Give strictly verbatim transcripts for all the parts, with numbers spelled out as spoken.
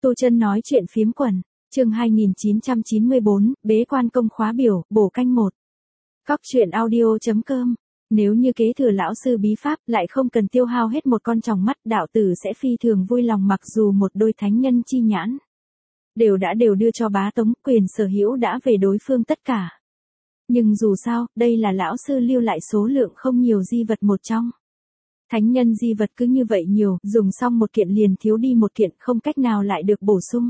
Tu Chân nói chuyện phiếm quần, chương hai nghìn chín trăm chín mươi bốn, bế quan công khóa biểu, bổ canh một. Cóc truyện audio.com. Nếu như kế thừa lão sư bí pháp lại không cần tiêu hao hết một con tròng mắt, đạo tử sẽ phi thường vui lòng, mặc dù một đôi thánh nhân chi nhãn đều đã đều đưa cho bá tống, quyền sở hữu đã về đối phương tất cả. Nhưng dù sao, đây là lão sư lưu lại số lượng không nhiều di vật một trong. Thánh nhân di vật cứ như vậy nhiều, dùng xong một kiện liền thiếu đi một kiện, không cách nào lại được bổ sung.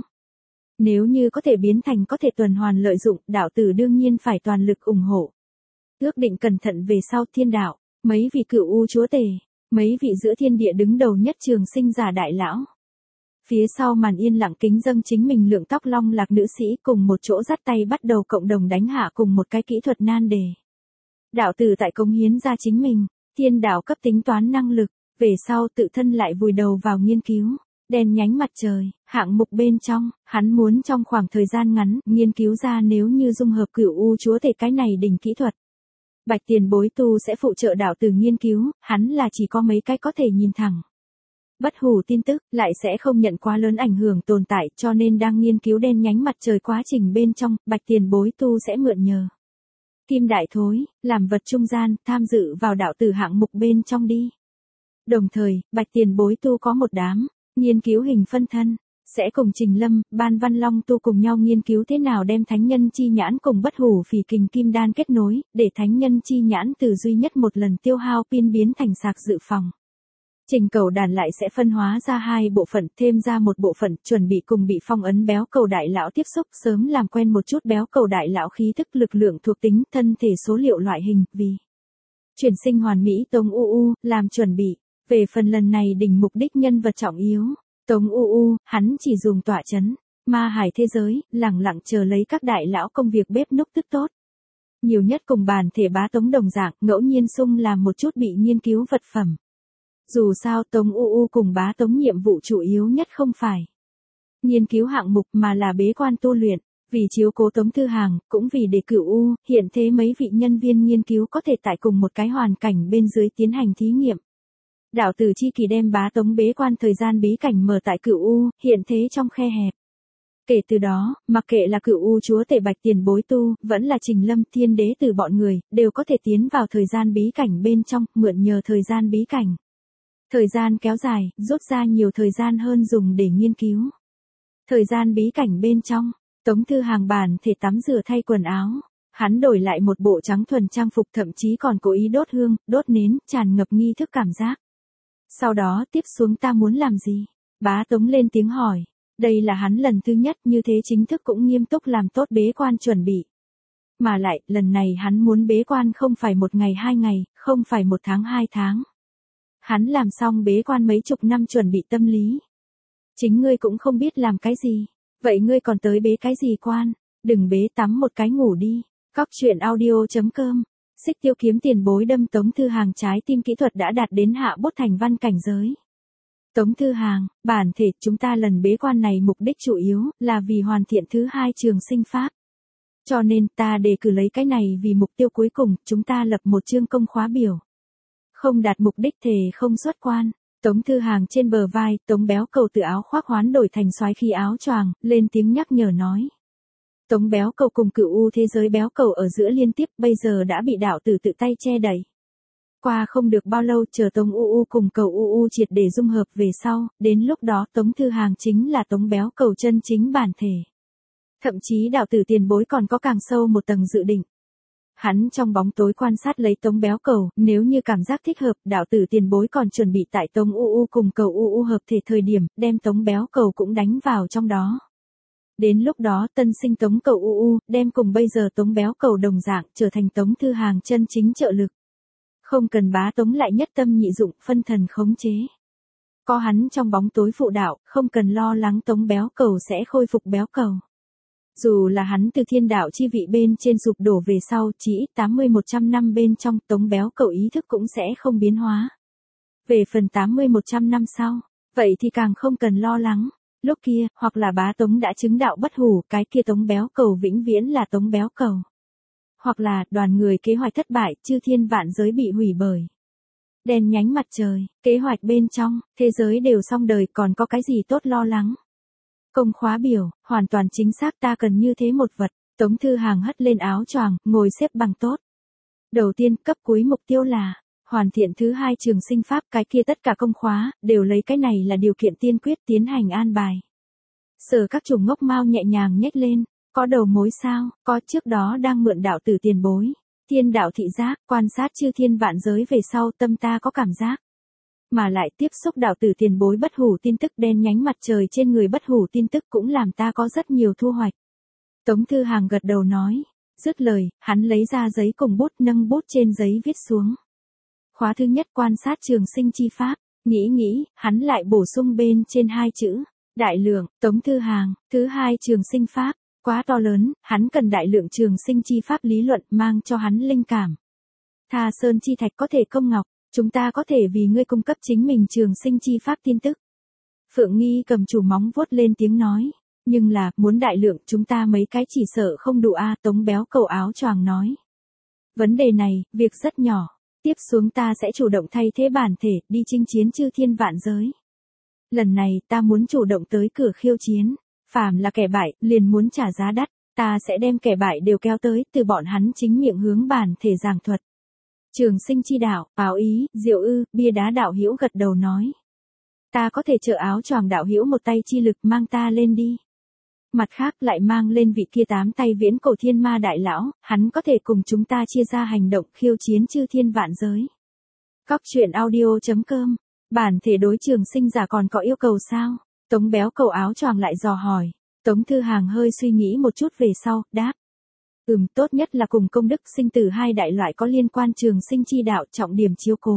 Nếu như có thể biến thành có thể tuần hoàn lợi dụng, đạo tử đương nhiên phải toàn lực ủng hộ. Ước định cẩn thận về sau thiên đạo, mấy vị cửu u chúa tể, mấy vị giữa thiên địa đứng đầu nhất trường sinh giả đại lão. Phía sau màn yên lặng kính dâng chính mình lượng tóc long lạc nữ sĩ cùng một chỗ dắt tay bắt đầu cộng đồng đánh hạ cùng một cái kỹ thuật nan đề. Đạo tử tại cống hiến ra chính mình, thiên đạo cấp tính toán năng lực, về sau tự thân lại vùi đầu vào nghiên cứu. Đèn nhánh mặt trời, hạng mục bên trong, hắn muốn trong khoảng thời gian ngắn nghiên cứu ra nếu như dung hợp cửu u chúa tể cái này đỉnh kỹ thuật. Bạch tiền bối tu sẽ phụ trợ đạo tử nghiên cứu, hắn là chỉ có mấy cái có thể nhìn thẳng. Bất hủ tin tức lại sẽ không nhận quá lớn ảnh hưởng tồn tại, cho nên đang nghiên cứu đèn nhánh mặt trời quá trình bên trong, bạch tiền bối tu sẽ mượn nhờ kim đại thối, làm vật trung gian, tham dự vào đạo tử hạng mục bên trong đi. Đồng thời, bạch tiền bối tu có một đám nghiên cứu hình phân thân, sẽ cùng Trình Lâm, Ban Văn Long tu cùng nhau nghiên cứu thế nào đem thánh nhân chi nhãn cùng bất hủ phỉ kình kim đan kết nối, để thánh nhân chi nhãn từ duy nhất một lần tiêu hao pin biến thành sạc dự phòng. Trình cầu đàn lại sẽ phân hóa ra hai bộ phận, thêm ra một bộ phận, chuẩn bị cùng bị phong ấn béo cầu đại lão tiếp xúc, sớm làm quen một chút béo cầu đại lão khí thức, lực lượng thuộc tính, thân thể số liệu loại hình, vì chuyển sinh hoàn mỹ Tống U U, làm chuẩn bị. Về phần lần này đỉnh mục đích nhân vật trọng yếu, Tống U U, hắn chỉ dùng tọa chấn ma hải thế giới, lẳng lặng chờ lấy các đại lão công việc bếp núc tức tốt. Nhiều nhất cùng bản thể bá tống đồng dạng, ngẫu nhiên sung làm một chút bị nghiên cứu vật phẩm. Dù sao Tống U U cùng bá tống nhiệm vụ chủ yếu nhất không phải nghiên cứu hạng mục mà là bế quan tu luyện, vì chiếu cố Tống Thư Hàng, cũng vì để cửu U, hiện thế mấy vị nhân viên nghiên cứu có thể tại cùng một cái hoàn cảnh bên dưới tiến hành thí nghiệm. Đạo tử chi kỳ đem bá tống bế quan thời gian bí cảnh mở tại cửu U, hiện thế trong khe hẹp. Kể từ đó, mặc kệ là cửu U chúa tể bạch tiền bối tu, vẫn là Trình Lâm thiên đế từ bọn người, đều có thể tiến vào thời gian bí cảnh bên trong, mượn nhờ thời gian bí cảnh. Thời gian kéo dài, rút ra nhiều thời gian hơn dùng để nghiên cứu. Thời gian bí cảnh bên trong, Tống Thư Hàng bản thể tắm rửa thay quần áo. Hắn đổi lại một bộ trắng thuần trang phục, thậm chí còn cố ý đốt hương, đốt nến, tràn ngập nghi thức cảm giác. Sau đó tiếp xuống ta muốn làm gì? Bá tống lên tiếng hỏi. Đây là hắn lần thứ nhất như thế chính thức cũng nghiêm túc làm tốt bế quan chuẩn bị. Mà lại, lần này hắn muốn bế quan không phải một ngày hai ngày, không phải một tháng hai tháng. Hắn làm xong bế quan mấy chục năm chuẩn bị tâm lý. Chính ngươi cũng không biết làm cái gì. Vậy ngươi còn tới bế cái gì quan? Đừng bế tắm một cái ngủ đi. Cóc truyện audio.com. Xích tiêu kiếm tiền bối đâm Tống Thư Hàng trái tim kỹ thuật đã đạt đến hạ bốt thành văn cảnh giới. Tống Thư Hàng, bản thể chúng ta lần bế quan này mục đích chủ yếu là vì hoàn thiện thứ hai trường sinh pháp. Cho nên ta đề cử lấy cái này vì mục tiêu cuối cùng, chúng ta lập một chương công khóa biểu. Không đạt mục đích thề không xuất quan. Tống Thư Hàng trên bờ vai, Tống béo cầu từ áo khoác hoán đổi thành soái khí áo choàng, lên tiếng nhắc nhở nói. Tống béo cầu cùng cửu u thế giới béo cầu ở giữa liên tiếp, bây giờ đã bị đạo tử tự tay che đẩy. Qua không được bao lâu, chờ Tống U U cùng cầu U U triệt để dung hợp về sau, đến lúc đó Tống Thư Hàng chính là Tống béo cầu chân chính bản thể. Thậm chí đạo tử tiền bối còn có càng sâu một tầng dự định. Hắn trong bóng tối quan sát lấy Tống béo cầu, nếu như cảm giác thích hợp, đạo tử tiền bối còn chuẩn bị tại Tống U U cùng cầu U U hợp thể thời điểm, đem Tống béo cầu cũng đánh vào trong đó. Đến lúc đó tân sinh Tống cầu U U, đem cùng bây giờ Tống béo cầu đồng dạng, trở thành Tống Thư Hàng chân chính trợ lực. Không cần bá tống lại nhất tâm nhị dụng, phân thần khống chế. Có hắn trong bóng tối phụ đạo, không cần lo lắng Tống béo cầu sẽ khôi phục béo cầu. Dù là hắn từ thiên đạo chi vị bên trên sụp đổ về sau, chỉ ít tám mươi một trăm năm bên trong, Tống béo cầu ý thức cũng sẽ không biến hóa. Về phần tám mươi một trăm năm sau, vậy thì càng không cần lo lắng. Lúc kia, hoặc là bá tống đã chứng đạo bất hủ, cái kia Tống béo cầu vĩnh viễn là Tống béo cầu. Hoặc là, đoàn người kế hoạch thất bại, chư thiên vạn giới bị hủy bởi đèn nhánh mặt trời, kế hoạch bên trong, thế giới đều xong đời, còn có cái gì tốt lo lắng. Công khóa biểu, hoàn toàn chính xác ta cần như thế một vật. Tống Thư Hàng hất lên áo choàng, ngồi xếp bằng tốt. Đầu tiên, cấp cuối mục tiêu là hoàn thiện thứ hai trường sinh pháp, cái kia tất cả công khóa, đều lấy cái này là điều kiện tiên quyết tiến hành an bài. Sở Các Chủ ngốc mao nhẹ nhàng nhếch lên, có đầu mối sao, có, trước đó đang mượn đạo tử tiền bối. Thiên đạo thị giác, quan sát chư thiên vạn giới về sau tâm ta có cảm giác. Mà lại tiếp xúc đạo tử tiền bối bất hủ tin tức đen nhánh mặt trời trên người bất hủ tin tức cũng làm ta có rất nhiều thu hoạch. Tống Thư Hàng gật đầu nói. Dứt lời, hắn lấy ra giấy cùng bút nâng bút trên giấy viết xuống. Khóa thứ nhất quan sát trường sinh chi pháp, nghĩ nghĩ, hắn lại bổ sung bên trên hai chữ. Đại lượng, Tống Thư Hàng, thứ hai trường sinh pháp, quá to lớn, hắn cần đại lượng trường sinh chi pháp lý luận mang cho hắn linh cảm. Tha sơn chi thạch có thể công ngọc, chúng ta có thể vì ngươi cung cấp chính mình trường sinh chi pháp tin tức. Phượng Nghi cầm chủ móng vuốt lên tiếng nói. Nhưng là, muốn đại lượng chúng ta mấy cái chỉ sợ không đủ a. Tống Béo cầu áo choàng nói. Vấn đề này, việc rất nhỏ. Tiếp xuống ta sẽ chủ động thay thế bản thể, đi chinh chiến chư thiên vạn giới. Lần này, ta muốn chủ động tới cửa khiêu chiến. Phàm là kẻ bại, liền muốn trả giá đắt. Ta sẽ đem kẻ bại đều kéo tới, từ bọn hắn chính miệng hướng bản thể giảng thuật. Trường sinh chi đạo, áo ý, diệu ư, bia đá đạo hữu gật đầu nói. Ta có thể trợ áo choàng đạo hữu một tay chi lực mang ta lên đi. Mặt khác lại mang lên vị kia tám tay viễn cổ thiên ma đại lão, hắn có thể cùng chúng ta chia ra hành động khiêu chiến chư thiên vạn giới. Cóc truyện audio chấm com. Bản thể đối trường sinh giả còn có yêu cầu sao? Tống Béo cầu áo choàng lại dò hỏi. Tống Thư Hàng hơi suy nghĩ một chút về sau, đáp. Ừm, tốt nhất là cùng công đức sinh tử hai đại loại có liên quan trường sinh chi đạo trọng điểm chiếu cố.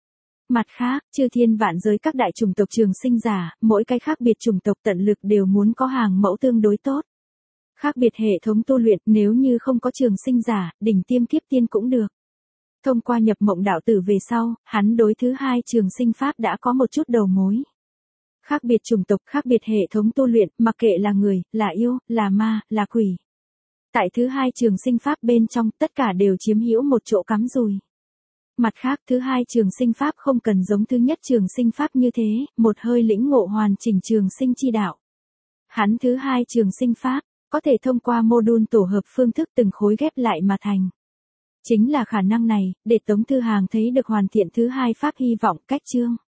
Mặt khác, chư thiên vạn giới các đại chủng tộc trường sinh giả, mỗi cái khác biệt chủng tộc tận lực đều muốn có hàng mẫu tương đối tốt. Khác biệt hệ thống tu luyện, nếu như không có trường sinh giả, đỉnh tiêm kiếp tiên cũng được. Thông qua nhập mộng đạo tử về sau, hắn đối thứ hai trường sinh pháp đã có một chút đầu mối. Khác biệt chủng tộc, khác biệt hệ thống tu luyện, mặc kệ là người, là yêu, là ma, là quỷ. Tại thứ hai trường sinh pháp bên trong, tất cả đều chiếm hữu một chỗ cắm rùi. Mặt khác, thứ hai trường sinh pháp không cần giống thứ nhất trường sinh pháp như thế, một hơi lĩnh ngộ hoàn chỉnh trường sinh chi đạo. Hắn thứ hai trường sinh pháp, có thể thông qua mô-đun tổ hợp phương thức từng khối ghép lại mà thành. Chính là khả năng này, để Tống Thư Hàng thấy được hoàn thiện thứ hai pháp hy vọng cách chương.